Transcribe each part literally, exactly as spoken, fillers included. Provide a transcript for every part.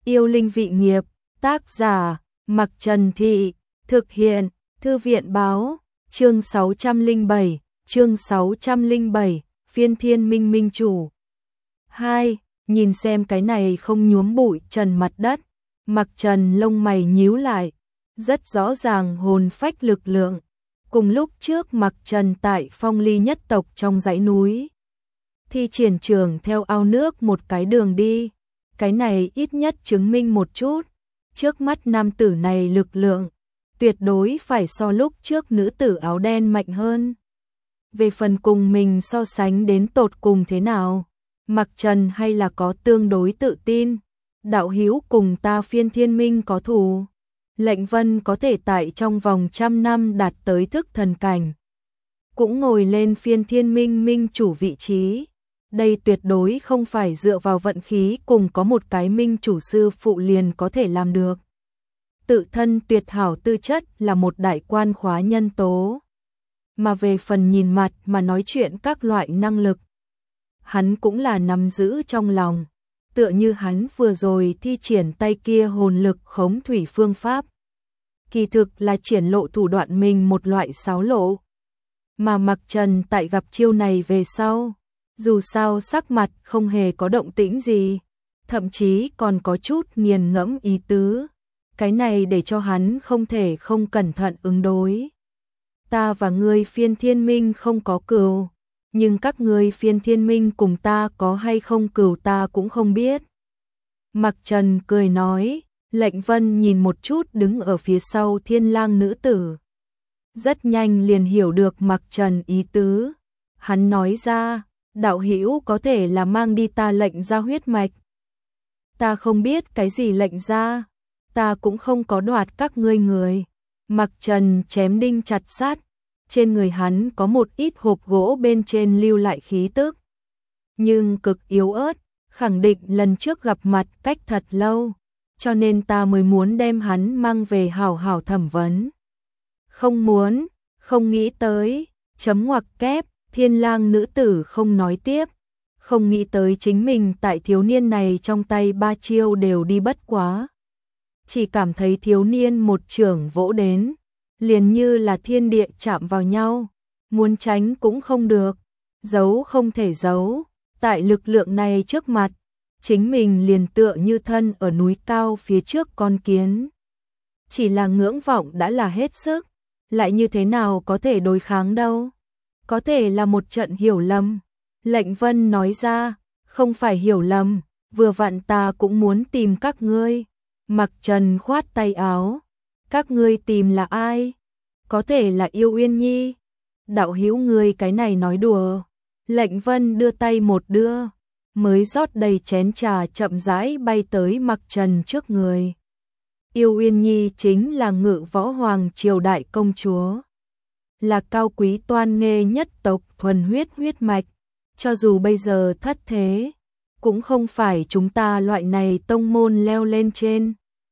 Yêu linh vị nghiệp, tác giả, Mặc Trần Thị, thực hiện, Thư viện báo, chương sáu trăm lẻ bảy, chương sáu trăm lẻ bảy, phiên thiên minh minh chủ. hai. Nhìn xem cái này không nhuốm bụi trần mặt đất, Mặc Trần lông mày nhíu lại, rất rõ ràng hồn phách lực lượng. Cùng lúc trước Mặc Trần tại Phong Ly nhất tộc trong dãy núi, thi triển trường theo ao nước một cái đường đi. Cái này ít nhất chứng minh một chút, trước mắt nam tử này lực lượng tuyệt đối phải so lúc trước nữ tử áo đen mạnh hơn. Về phần cùng mình so sánh đến tột cùng thế nào, Mặc Trần hay là có tương đối tự tin. Đạo hữu cùng ta phiên thiên minh có thù, Lệnh Vân có thể tại trong vòng trăm năm đạt tới thức thần cảnh, cũng ngồi lên phiên thiên minh minh chủ vị trí. Đây tuyệt đối không phải dựa vào vận khí cùng có một cái minh chủ sư phụ liền có thể làm được. Tự thân tuyệt hảo tư chất là một đại quan khóa nhân tố. Mà về phần nhìn mặt mà nói chuyện các loại năng lực, hắn cũng là nắm giữ trong lòng. Tựa như hắn vừa rồi thi triển tay kia hồn lực khống thủy phương pháp, kỳ thực là triển lộ thủ đoạn mình một loại xáo lộ. Mà Mặc Trần tại gặp chiêu này về sau, dù sao sắc mặt không hề có động tĩnh gì, thậm chí còn có chút nghiền ngẫm ý tứ. Cái này để cho hắn không thể không cẩn thận ứng đối. Ta và ngươi phiên thiên minh không có cừu, nhưng các ngươi phiên thiên minh cùng ta có hay không cừu ta cũng không biết. Mặc Trần cười nói. Lệnh Vân nhìn một chút đứng ở phía sau Thiên Lang nữ tử, rất nhanh liền hiểu được Mặc Trần ý tứ. Hắn nói ra, đạo hữu có thể là mang đi ta lệnh ra huyết mạch. Ta không biết cái gì lệnh ra, ta cũng không có đoạt các ngươi người. Mặc Trần chém đinh chặt sát, trên người hắn có một ít hộp gỗ bên trên lưu lại khí tức, nhưng cực yếu ớt, khẳng định lần trước gặp mặt cách thật lâu, cho nên ta mới muốn đem hắn mang về hảo hảo thẩm vấn. Không muốn, không nghĩ tới, chấm ngoặc kép, Thiên Lang nữ tử không nói tiếp, không nghĩ tới chính mình tại thiếu niên này trong tay ba chiêu đều đi bất quá. Chỉ cảm thấy thiếu niên một chưởng vỗ đến, liền như là thiên địa chạm vào nhau, muốn tránh cũng không được, giấu không thể giấu, tại lực lượng này trước mặt, chính mình liền tựa như thân ở núi cao phía trước con kiến. Chỉ là ngưỡng vọng đã là hết sức, lại như thế nào có thể đối kháng đâu. Có thể là một trận hiểu lầm. Lệnh Vân nói ra, không phải hiểu lầm, vừa vặn ta cũng muốn tìm các ngươi. Mặc Trần khoát tay áo, các ngươi tìm là ai? Có thể là Yêu Uyên Nhi. Đạo hữu ngươi cái này nói đùa. Lệnh Vân đưa tay một đưa, mới rót đầy chén trà chậm rãi bay tới Mặc Trần trước người. Yêu Uyên Nhi chính là Ngự Võ Hoàng triều đại công chúa, là cao quý toan nghê nhất tộc thuần huyết huyết mạch, cho dù bây giờ thất thế, cũng không phải chúng ta loại này tông môn leo lên trên.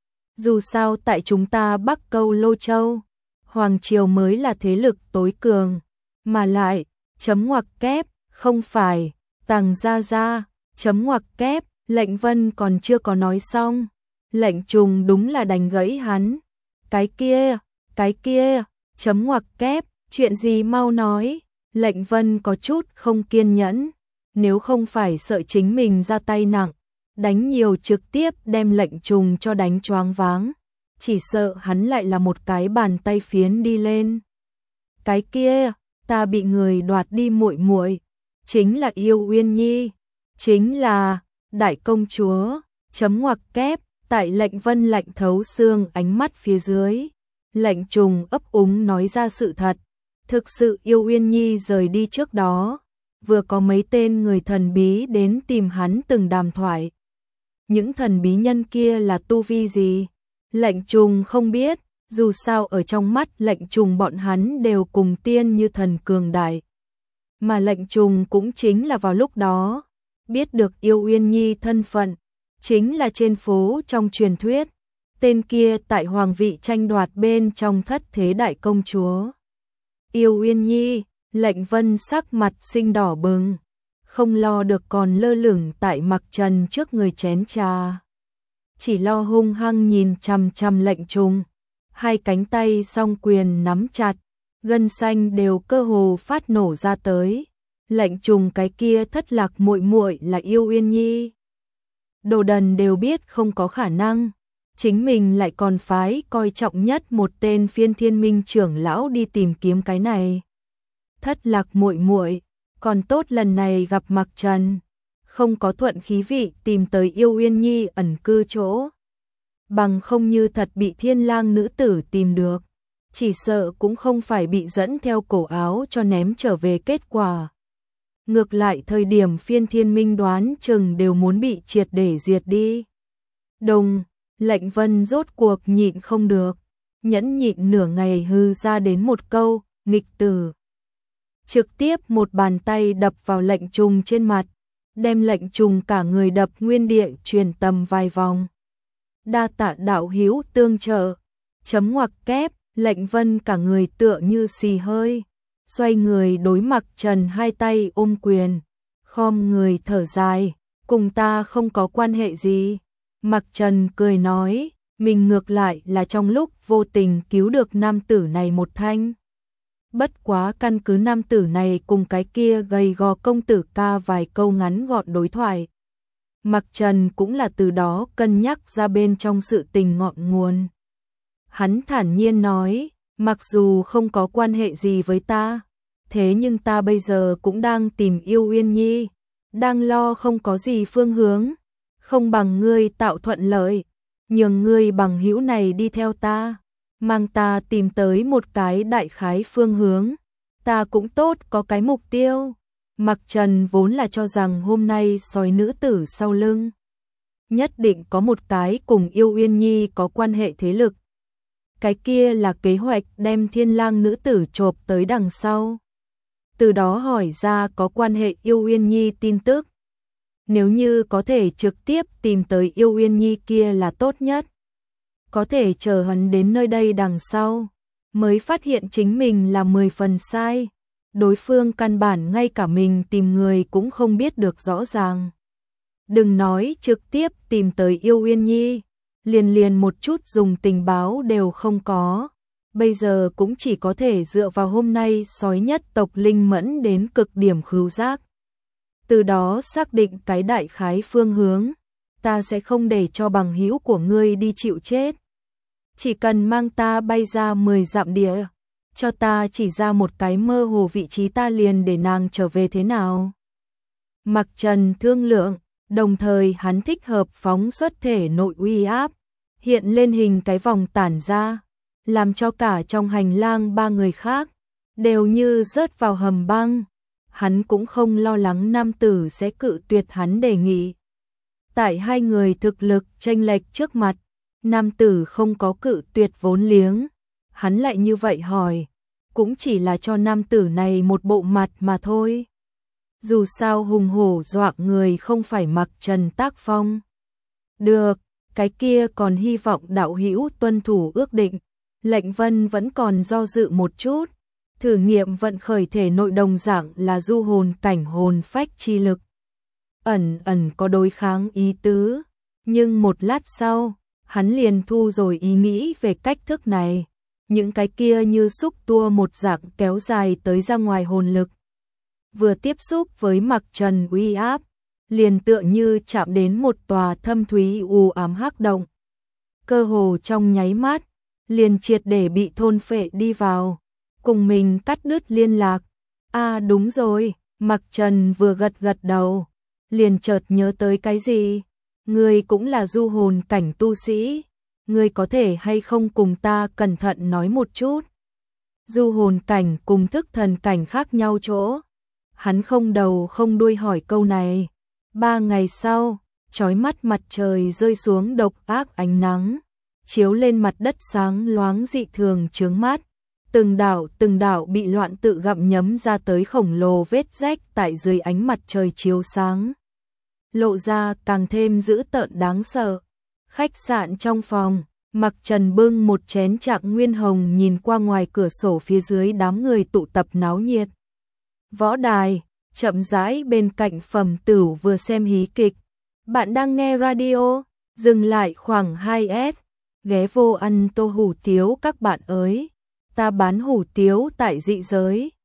Dù sao tại chúng ta Bắc Câu Lô Châu, Hoàng triều mới là thế lực tối cường, mà lại, chấm ngoặc kép, không phải, Tàng gia gia, chấm ngoặc kép, Lệnh Vân còn chưa có nói xong. Lệnh Trùng đúng là đánh gãy hắn. Cái kia, cái kia, chấm ngoặc kép, chuyện gì mau nói. Lệnh Vân có chút không kiên nhẫn, nếu không phải sợ chính mình ra tay nặng, đánh nhiều trực tiếp đem Lệnh Trùng cho đánh choáng váng, chỉ sợ hắn lại là một cái bàn tay phiến đi lên. Cái kia, ta bị người đoạt đi muội muội, chính là Yêu Uyên Nhi, chính là đại công chúa, chấm ngoặc kép. Tại Lệnh Vân lạnh thấu xương ánh mắt phía dưới, Lệnh Trùng ấp úng nói ra sự thật. Thực sự Yêu Uyên Nhi rời đi trước đó, vừa có mấy tên người thần bí đến tìm hắn từng đàm thoại. Những thần bí nhân kia là tu vi gì? Lệnh Trùng không biết, dù sao ở trong mắt Lệnh Trùng bọn hắn đều cùng tiên như thần cường đại. Mà Lệnh Trùng cũng chính là vào lúc đó, biết được Yêu Uyên Nhi thân phận, chính là trên phố trong truyền thuyết, tên kia tại hoàng vị tranh đoạt bên trong thất thế đại công chúa. Yêu Uyên Nhi, Lệnh Vân sắc mặt sinh đỏ bừng, không lo được còn lơ lửng tại Mặc Trần trước người chén trà. chỉ lo hung hăng nhìn chằm chằm Lệnh Trùng, hai cánh tay song quyền nắm chặt, gân xanh đều cơ hồ phát nổ ra tới. Lệnh Trùng cái kia thất lạc muội muội là Yêu Uyên Nhi. Đồ đần đều biết không có khả năng, chính mình lại còn phái coi trọng nhất một tên Phiên Thiên Minh trưởng lão đi tìm kiếm cái này. Thất lạc muội muội, còn tốt lần này gặp Mặc Trần, không có thuận khí vị tìm tới Yêu Uyên Nhi ẩn cư chỗ. Bằng không như thật bị Thiên Lang nữ tử tìm được, chỉ sợ cũng không phải bị dẫn theo cổ áo cho ném trở về kết quả. Ngược lại thời điểm Phiên Thiên Minh đoán chừng đều muốn bị triệt để diệt đi. Đồng, Lệnh Vân rốt cuộc nhịn không được, nhẫn nhịn nửa ngày hư ra đến một câu, nghịch tử. Trực tiếp một bàn tay đập vào Lệnh Trùng trên mặt, đem Lệnh Trùng cả người đập nguyên địa truyền tầm vài vòng. Đa tạ đạo hữu tương trợ, chấm ngoặc kép, Lệnh Vân cả người tựa như xì hơi, xoay người đối Mặc Trần hai tay ôm quyền, khom người thở dài, cùng ta không có quan hệ gì. Mặc Trần cười nói, mình ngược lại là trong lúc vô tình cứu được nam tử này một thanh. Bất quá căn cứ nam tử này cùng cái kia gầy gò công tử ca vài câu ngắn gọn đối thoại. Mặc Trần cũng là từ đó cân nhắc ra bên trong sự tình ngọn nguồn. Hắn thản nhiên nói, mặc dù không có quan hệ gì với ta, thế nhưng ta bây giờ cũng đang tìm Yêu Uyên Nhi, đang lo không có gì phương hướng, không bằng ngươi tạo thuận lợi, nhường ngươi bằng hữu này đi theo ta, mang ta tìm tới một cái đại khái phương hướng, ta cũng tốt có cái mục tiêu. Mặc Trần vốn là cho rằng hôm nay sói nữ tử sau lưng nhất định có một cái cùng Yêu Uyên Nhi có quan hệ thế lực. Cái kia là kế hoạch đem Thiên Lang nữ tử chộp tới đằng sau, từ đó hỏi ra có quan hệ Yêu Uyên Nhi tin tức. Nếu như có thể trực tiếp tìm tới Yêu Uyên Nhi kia là tốt nhất. Có thể chờ hắn đến nơi đây đằng sau, mới phát hiện chính mình là mười phần sai. Đối phương căn bản ngay cả mình tìm người cũng không biết được rõ ràng. Đừng nói trực tiếp tìm tới Yêu Uyên Nhi, liền liền một chút dùng tình báo đều không có. Bây giờ cũng chỉ có thể dựa vào hôm nay sói nhất tộc linh mẫn đến cực điểm khứu giác. Từ đó xác định cái đại khái phương hướng, ta sẽ không để cho bằng hữu của ngươi đi chịu chết. Chỉ cần mang ta bay ra mười dặm địa, cho ta chỉ ra một cái mơ hồ vị trí ta liền để nàng trở về thế nào. Mặc Trần thương lượng, đồng thời hắn thích hợp phóng xuất thể nội uy áp, hiện lên hình cái vòng tản ra, làm cho cả trong hành lang ba người khác đều như rớt vào hầm băng. Hắn cũng không lo lắng nam tử sẽ cự tuyệt hắn đề nghị. Tại hai người thực lực chênh lệch trước mặt, nam tử không có cự tuyệt vốn liếng. Hắn lại như vậy hỏi, cũng chỉ là cho nam tử này một bộ mặt mà thôi. Dù sao hùng hổ dọa người không phải Mặc Trần tác phong. Được, cái kia còn hy vọng đạo hữu tuân thủ ước định. Lệnh Vân vẫn còn do dự một chút. Thử nghiệm vận khởi thể nội đồng dạng là du hồn cảnh hồn phách chi lực. Ẩn ẩn có đối kháng ý tứ, nhưng một lát sau, hắn liền thu rồi ý nghĩ về cách thức này. Những cái kia như xúc tua một dạng kéo dài tới ra ngoài hồn lực. Vừa tiếp xúc với Mặc Trần uy áp, liền tựa như chạm đến một tòa thâm thúy u ám hắc động. Cơ hồ trong nháy mắt, liền triệt để bị thôn phệ đi vào. Cùng mình cắt đứt liên lạc. À đúng rồi, Mặc Trần vừa gật gật đầu, liền chợt nhớ tới cái gì. Ngươi cũng là du hồn cảnh tu sĩ, ngươi có thể hay không cùng ta cẩn thận nói một chút. Du hồn cảnh cùng thức thần cảnh khác nhau chỗ. Hắn không đầu không đuôi hỏi câu này. Ba ngày sau, chói mắt mặt trời rơi xuống độc ác ánh nắng, chiếu lên mặt đất sáng loáng dị thường chướng mắt. Từng đạo từng đạo bị loạn tự gặm nhấm ra tới khổng lồ vết rách tại dưới ánh mặt trời chiếu sáng. Lộ ra càng thêm dữ tợn đáng sợ. Khách sạn trong phòng, Mặc Trần bưng một chén trạng nguyên hồng nhìn qua ngoài cửa sổ phía dưới đám người tụ tập náo nhiệt. Võ đài, chậm rãi bên cạnh Phẩm Tửu vừa xem hí kịch. Bạn đang nghe radio, Dừng lại khoảng hai S, ghé vô ăn tô hủ tiếu các bạn ơi. Ta bán hủ tiếu tại dị giới.